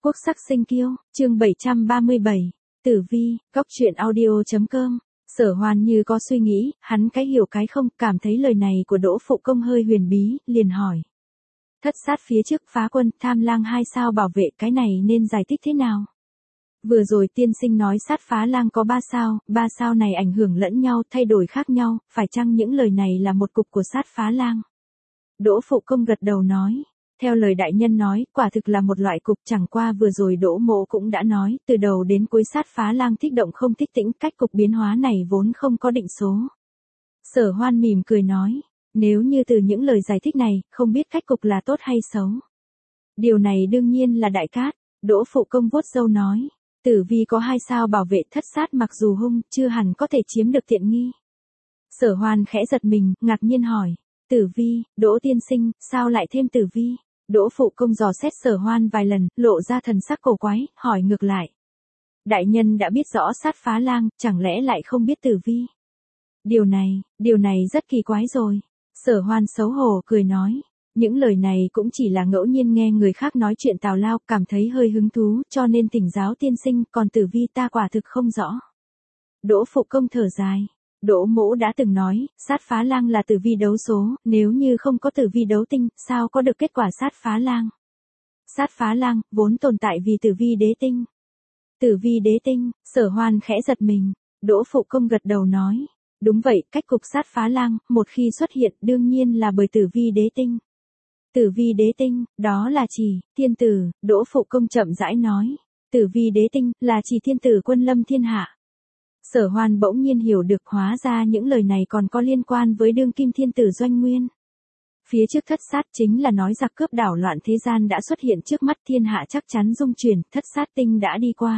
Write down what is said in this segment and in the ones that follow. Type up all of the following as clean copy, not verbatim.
Quốc sắc sinh kiêu, chương 737, Tử Vi, góc truyện audio.com. Sở Hoan như có suy nghĩ, hắn cái hiểu cái không, cảm thấy lời này của Đỗ Phụ Công hơi huyền bí, liền hỏi. Thất sát phía trước phá quân, tham lang 2 sao bảo vệ, cái này nên giải thích thế nào? Vừa rồi tiên sinh nói sát phá lang có 3 sao này ảnh hưởng lẫn nhau, thay đổi khác nhau, phải chăng những lời này là một cục của sát phá lang? Đỗ Phụ Công gật đầu nói. Theo lời đại nhân nói, quả thực là một loại cục, chẳng qua vừa rồi Đỗ Mộ cũng đã nói, từ đầu đến cuối sát phá lang thích động không thích tĩnh, cách cục biến hóa này vốn không có định số. Sở Hoan mỉm cười nói, nếu như từ những lời giải thích này, không biết cách cục là tốt hay xấu. Điều này đương nhiên là đại cát, Đỗ Phụ Công vuốt râu nói, Tử Vi có 2 sao bảo vệ, thất sát mặc dù hung, chưa hẳn có thể chiếm được tiện nghi. Sở Hoan khẽ giật mình, ngạc nhiên hỏi, Tử Vi, Đỗ tiên sinh, sao lại thêm Tử Vi? Đỗ Phụ Công dò xét Sở Hoan vài lần, lộ ra thần sắc cổ quái, hỏi ngược lại. Đại nhân đã biết rõ sát phá lang, chẳng lẽ lại không biết Tử Vi? Điều này rất kỳ quái rồi. Sở Hoan xấu hổ cười nói. Những lời này cũng chỉ là ngẫu nhiên nghe người khác nói chuyện tào lao, cảm thấy hơi hứng thú, cho nên thỉnh giáo tiên sinh, còn Tử Vi ta quả thực không rõ. Đỗ Phụ Công thở dài. Đỗ Mỗ đã từng nói, sát phá lang là tử vi đấu số, nếu như không có tử vi đấu tinh, sao có được kết quả sát phá lang? Sát phá lang, vốn tồn tại vì tử vi đế tinh. Tử vi đế tinh, Sở Hoan khẽ giật mình, Đỗ Phụ Công gật đầu nói. Đúng vậy, cách cục sát phá lang, một khi xuất hiện đương nhiên là bởi tử vi đế tinh. Tử vi đế tinh, đó là chỉ, thiên tử, Đỗ Phụ Công chậm rãi nói. Tử vi đế tinh, là chỉ thiên tử quân lâm thiên hạ. Sở Hoan bỗng nhiên hiểu được, hóa ra những lời này còn có liên quan với đương kim thiên tử Doanh Nguyên. Phía trước thất sát chính là nói giặc cướp đảo loạn thế gian đã xuất hiện trước mắt, thiên hạ chắc chắn dung chuyển, thất sát tinh đã đi qua.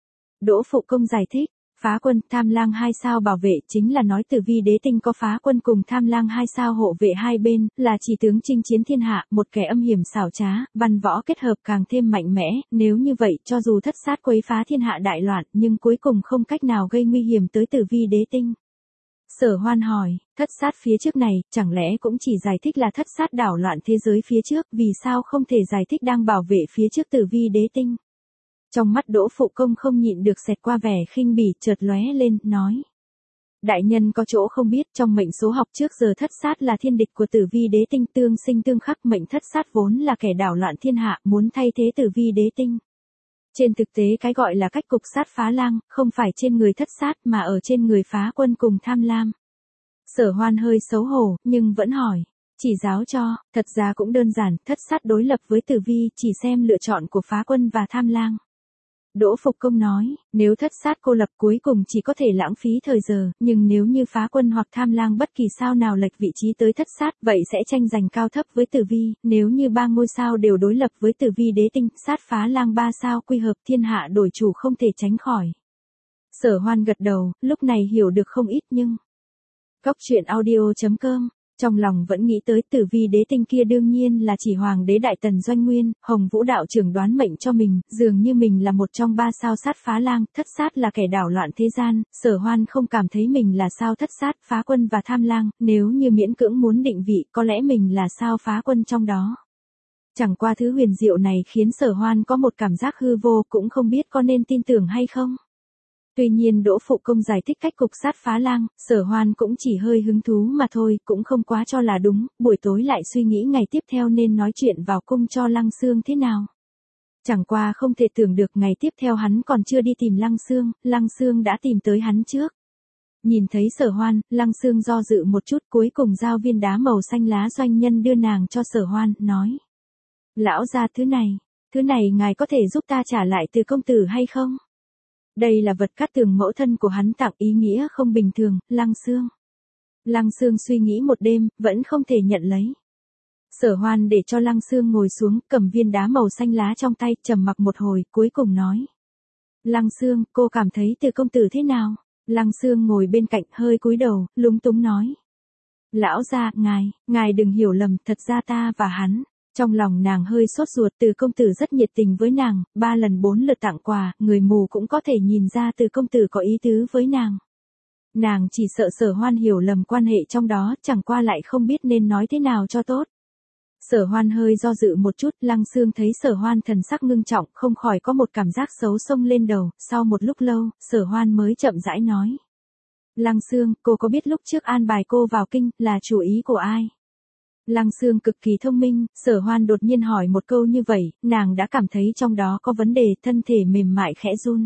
Đỗ Phụ Công giải thích, phá quân, tham lang 2 sao bảo vệ chính là nói tử vi đế tinh có phá quân cùng tham lang 2 sao hộ vệ hai bên, là chỉ tướng chinh chiến thiên hạ, một kẻ âm hiểm xảo trá, văn võ kết hợp càng thêm mạnh mẽ, nếu như vậy cho dù thất sát quấy phá thiên hạ đại loạn nhưng cuối cùng không cách nào gây nguy hiểm tới tử vi đế tinh. Sở Hoan hỏi, thất sát phía trước này, chẳng lẽ cũng chỉ giải thích là thất sát đảo loạn thế giới phía trước, vì sao không thể giải thích đang bảo vệ phía trước tử vi đế tinh? Trong mắt Đỗ Phụ Công không nhịn được xẹt qua vẻ khinh bỉ, chợt lóe lên, nói. Đại nhân có chỗ không biết, trong mệnh số học trước giờ thất sát là thiên địch của tử vi đế tinh, tương sinh tương khắc, mệnh thất sát vốn là kẻ đảo loạn thiên hạ, muốn thay thế tử vi đế tinh. Trên thực tế cái gọi là cách cục sát phá lang, không phải trên người thất sát mà ở trên người phá quân cùng tham lam. Sở Hoan hơi xấu hổ, nhưng vẫn hỏi. Chỉ giáo cho, thật ra cũng đơn giản, thất sát đối lập với tử vi, chỉ xem lựa chọn của phá quân và tham lang. Đỗ Phục Công nói, nếu thất sát cô lập cuối cùng chỉ có thể lãng phí thời giờ, nhưng nếu như phá quân hoặc tham lang bất kỳ sao nào lệch vị trí tới thất sát, vậy sẽ tranh giành cao thấp với tử vi, nếu như 3 ngôi sao đều đối lập với tử vi đế tinh, sát phá lang 3 sao quy hợp, thiên hạ đổi chủ không thể tránh khỏi. Sở Hoan gật đầu, lúc này hiểu được không ít nhưng... Góc truyện audio.com. Trong lòng vẫn nghĩ tới tử vi đế tinh kia đương nhiên là chỉ hoàng đế đại tần Doanh Nguyên, Hồng Vũ đạo trưởng đoán mệnh cho mình, dường như mình là một trong 3 sao sát phá lang, thất sát là kẻ đảo loạn thế gian, Sở Hoan không cảm thấy mình là sao thất sát, phá quân và tham lang, nếu như miễn cưỡng muốn định vị, có lẽ mình là sao phá quân trong đó. Chẳng qua thứ huyền diệu này khiến Sở Hoan có một cảm giác hư vô, cũng không biết có nên tin tưởng hay không. Tuy nhiên Đỗ Phụ Công giải thích cách cục sát phá lang, Sở Hoan cũng chỉ hơi hứng thú mà thôi, cũng không quá cho là đúng, buổi tối lại suy nghĩ ngày tiếp theo nên nói chuyện vào cung cho Lăng Xương thế nào. Chẳng qua không thể tưởng được ngày tiếp theo hắn còn chưa đi tìm Lăng Xương đã tìm tới hắn trước. Nhìn thấy Sở Hoan, Lăng Xương do dự một chút, cuối cùng giao viên đá màu xanh lá doanh nhân đưa nàng cho Sở Hoan, nói. Lão gia, thứ này ngài có thể giúp ta trả lại từ công tử hay không? Đây là vật cát tường mẫu thân của hắn tặng, ý nghĩa không bình thường, Lăng Xương. Lăng Xương suy nghĩ một đêm, vẫn không thể nhận lấy. Sở Hoan để cho Lăng Xương ngồi xuống, cầm viên đá màu xanh lá trong tay, trầm mặc một hồi, cuối cùng nói. Lăng Xương, cô cảm thấy từ công tử thế nào? Lăng Xương ngồi bên cạnh, hơi cúi đầu, lúng túng nói. Lão gia, ngài đừng hiểu lầm, thật ra ta và hắn. Trong lòng nàng hơi sốt ruột, từ công tử rất nhiệt tình với nàng, 3 lần 4 lượt tặng quà, người mù cũng có thể nhìn ra từ công tử có ý tứ với nàng. Nàng chỉ sợ Sở Hoan hiểu lầm quan hệ trong đó, chẳng qua lại không biết nên nói thế nào cho tốt. Sở Hoan hơi do dự một chút, Lăng Sương thấy Sở Hoan thần sắc ngưng trọng, không khỏi có một cảm giác xấu xông lên đầu, sau một lúc lâu, Sở Hoan mới chậm rãi nói. Lăng Sương, cô có biết lúc trước an bài cô vào kinh, là chủ ý của ai? Lăng Sương cực kỳ thông minh, Sở Hoan đột nhiên hỏi một câu như vậy, nàng đã cảm thấy trong đó có vấn đề, thân thể mềm mại khẽ run.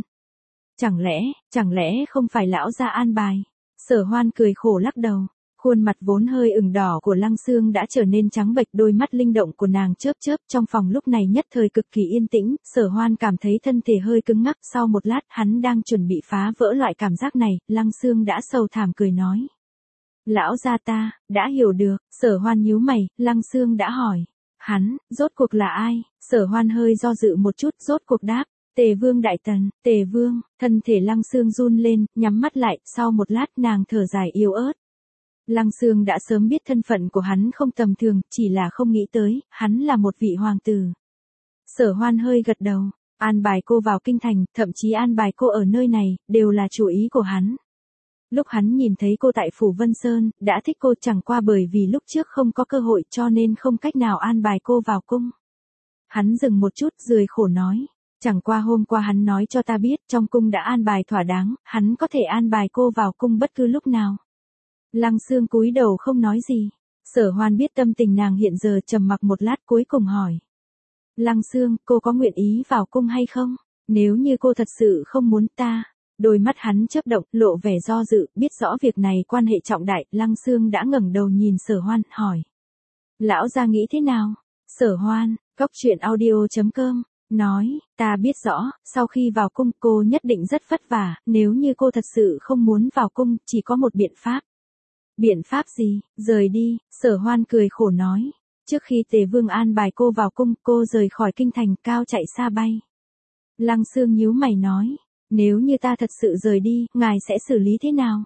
Chẳng lẽ không phải lão gia an bài? Sở Hoan cười khổ lắc đầu. Khuôn mặt vốn hơi ửng đỏ của Lăng Sương đã trở nên trắng bệch, đôi mắt linh động của nàng chớp chớp, trong phòng lúc này nhất thời cực kỳ yên tĩnh, Sở Hoan cảm thấy thân thể hơi cứng ngắc, sau một lát hắn đang chuẩn bị phá vỡ loại cảm giác này, Lăng Sương đã sầu thảm cười nói. Lão gia ta, đã hiểu được, Sở Hoan nhíu mày, Lăng Sương đã hỏi. Hắn, rốt cuộc là ai? Sở Hoan hơi do dự một chút, rốt cuộc đáp. Tề Vương Đại Tần, Tề Vương, thân thể Lăng Sương run lên, nhắm mắt lại, sau một lát nàng thở dài yếu ớt. Lăng Sương đã sớm biết thân phận của hắn không tầm thường, chỉ là không nghĩ tới, hắn là một vị hoàng tử. Sở Hoan hơi gật đầu, an bài cô vào kinh thành, thậm chí an bài cô ở nơi này, đều là chủ ý của hắn. Lúc hắn nhìn thấy cô tại Phủ Vân Sơn, đã thích cô chẳng qua bởi vì lúc trước không có cơ hội cho nên không cách nào an bài cô vào cung. Hắn dừng một chút, cười khổ nói. Chẳng qua hôm qua hắn nói cho ta biết, trong cung đã an bài thỏa đáng, hắn có thể an bài cô vào cung bất cứ lúc nào. Lăng Sương cúi đầu không nói gì. Sở Hoan biết tâm tình nàng hiện giờ, trầm mặc một lát cuối cùng hỏi. Lăng Sương, cô có nguyện ý vào cung hay không? Nếu như cô thật sự không muốn ta. Đôi mắt hắn chớp động, lộ vẻ do dự, biết rõ việc này quan hệ trọng đại, Lăng Sương đã ngẩng đầu nhìn Sở Hoan, hỏi. Lão gia nghĩ thế nào? Sở Hoan, goctruyện audio.com, nói, ta biết rõ, sau khi vào cung cô nhất định rất vất vả, nếu như cô thật sự không muốn vào cung, chỉ có một biện pháp. Biện pháp gì? Rời đi, Sở Hoan cười khổ nói. Trước khi Tề Vương an bài cô vào cung, cô rời khỏi kinh thành, cao chạy xa bay. Lăng Sương nhíu mày nói. Nếu như ta thật sự rời đi, ngài sẽ xử lý thế nào?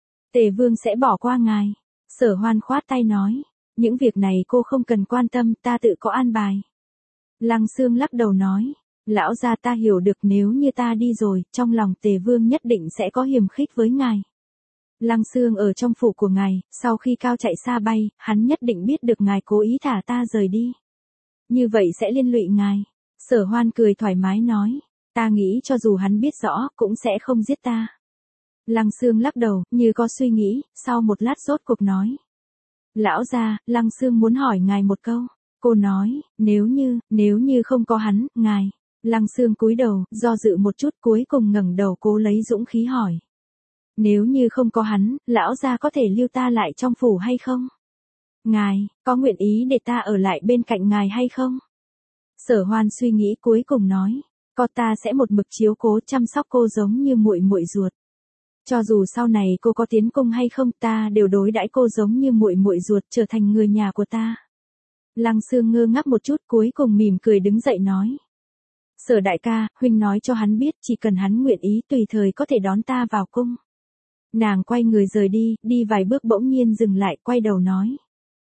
Tề Vương sẽ bỏ qua ngài. Sở Hoan khoát tay nói. Những việc này cô không cần quan tâm, ta tự có an bài. Lăng Sương lắc đầu nói. Lão gia ta hiểu được, nếu như ta đi rồi, trong lòng Tề Vương nhất định sẽ có hiềm khích với ngài. Lăng Sương ở trong phủ của ngài, sau khi cao chạy xa bay, hắn nhất định biết được ngài cố ý thả ta rời đi. Như vậy sẽ liên lụy ngài. Sở Hoan cười thoải mái nói. Ta nghĩ cho dù hắn biết rõ, cũng sẽ không giết ta. Lăng Sương lắc đầu, như có suy nghĩ, sau một lát rốt cuộc nói. Lão gia, Lăng Sương muốn hỏi ngài một câu. Cô nói, nếu như không có hắn, ngài. Lăng Sương cúi đầu, do dự một chút, cuối cùng ngẩng đầu cố lấy dũng khí hỏi. Nếu như không có hắn, lão gia có thể lưu ta lại trong phủ hay không? Ngài, có nguyện ý để ta ở lại bên cạnh ngài hay không? Sở Hoan suy nghĩ cuối cùng nói. Có, ta sẽ một mực chiếu cố chăm sóc cô giống như muội muội ruột. Cho dù sau này cô có tiến cung hay không, ta đều đối đãi cô giống như muội muội ruột, trở thành người nhà của ta. Lăng Sương ngơ ngác một chút, cuối cùng mỉm cười đứng dậy nói. Sở đại ca, huynh nói cho hắn biết, chỉ cần hắn nguyện ý tùy thời có thể đón ta vào cung. Nàng quay người rời đi, đi vài bước bỗng nhiên dừng lại, quay đầu nói.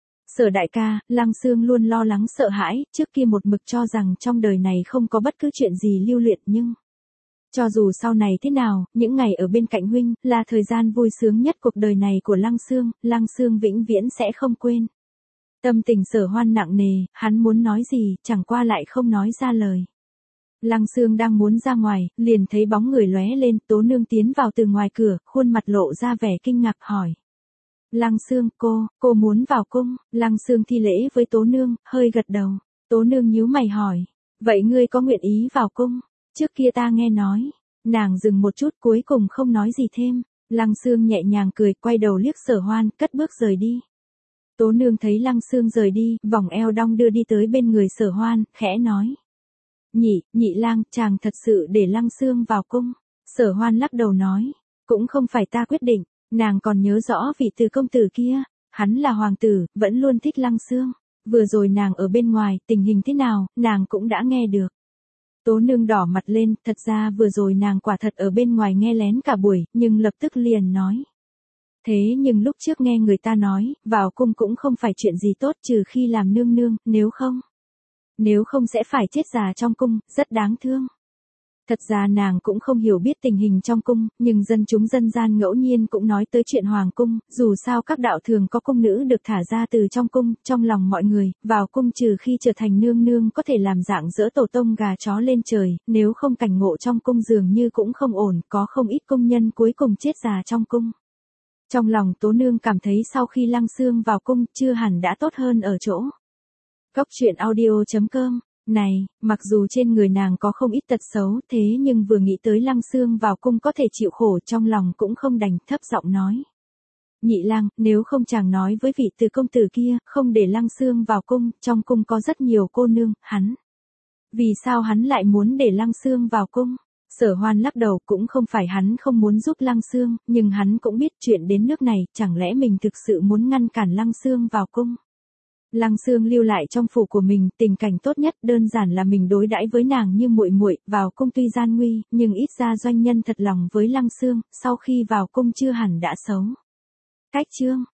Sở đại ca, Lăng Sương luôn lo lắng sợ hãi, trước kia một mực cho rằng trong đời này không có bất cứ chuyện gì lưu luyện, nhưng cho dù sau này thế nào, những ngày ở bên cạnh huynh, là thời gian vui sướng nhất cuộc đời này của Lăng Sương vĩnh viễn sẽ không quên. Tâm tình Sở Hoan nặng nề, hắn muốn nói gì, chẳng qua lại không nói ra lời. Lăng Sương đang muốn ra ngoài, liền thấy bóng người lóe lên, Tố Nương tiến vào từ ngoài cửa, khuôn mặt lộ ra vẻ kinh ngạc hỏi. Lăng Sương, cô muốn vào cung. Lăng Sương thi lễ với Tố Nương, hơi gật đầu. Tố Nương nhíu mày hỏi. Vậy ngươi có nguyện ý vào cung? Trước kia ta nghe nói. Nàng dừng một chút, cuối cùng không nói gì thêm. Lăng Sương nhẹ nhàng cười, quay đầu liếc Sở Hoan, cất bước rời đi. Tố Nương thấy Lăng Sương rời đi, vòng eo đong đưa đi tới bên người Sở Hoan, khẽ nói. Nhị lang, chàng thật sự để Lăng Sương vào cung. Sở Hoan lắc đầu nói. Cũng không phải ta quyết định. Nàng còn nhớ rõ vị từ công tử kia, hắn là hoàng tử, vẫn luôn thích Lăng Sương. Vừa rồi nàng ở bên ngoài, tình hình thế nào, nàng cũng đã nghe được. Tố Nương đỏ mặt lên, thật ra vừa rồi nàng quả thật ở bên ngoài nghe lén cả buổi, nhưng lập tức liền nói. Thế nhưng lúc trước nghe người ta nói, vào cung cũng không phải chuyện gì tốt trừ khi làm nương nương, nếu không sẽ phải chết già trong cung, rất đáng thương. Thật ra nàng cũng không hiểu biết tình hình trong cung, nhưng dân chúng dân gian ngẫu nhiên cũng nói tới chuyện hoàng cung, dù sao các đạo thường có cung nữ được thả ra từ trong cung, trong lòng mọi người, vào cung trừ khi trở thành nương nương có thể làm dạng dỡ tổ tông gà chó lên trời, nếu không cảnh ngộ trong cung dường như cũng không ổn, có không ít công nhân cuối cùng chết già trong cung. Trong lòng Tố Nương cảm thấy sau khi Lăng Xương vào cung chưa hẳn đã tốt hơn ở chỗ. Góc truyện audio.com Này, mặc dù trên người nàng có không ít tật xấu thế nhưng vừa nghĩ tới Lăng Xương vào cung có thể chịu khổ trong lòng cũng không đành, thấp giọng nói. Nhị lang, nếu không chàng nói với vị từ công tử kia, không để Lăng Xương vào cung, trong cung có rất nhiều cô nương, hắn. Vì sao hắn lại muốn để Lăng Xương vào cung? Sở Hoan lắc đầu, cũng không phải hắn không muốn giúp Lăng Xương, nhưng hắn cũng biết chuyện đến nước này, chẳng lẽ mình thực sự muốn ngăn cản Lăng Xương vào cung. Lăng Xương lưu lại trong phủ của mình, tình cảnh tốt nhất đơn giản là mình đối đãi với nàng như muội muội, vào cung tuy gian nguy, nhưng ít ra doanh nhân thật lòng với Lăng Xương, sau khi vào cung chưa hẳn đã xấu. Cách chương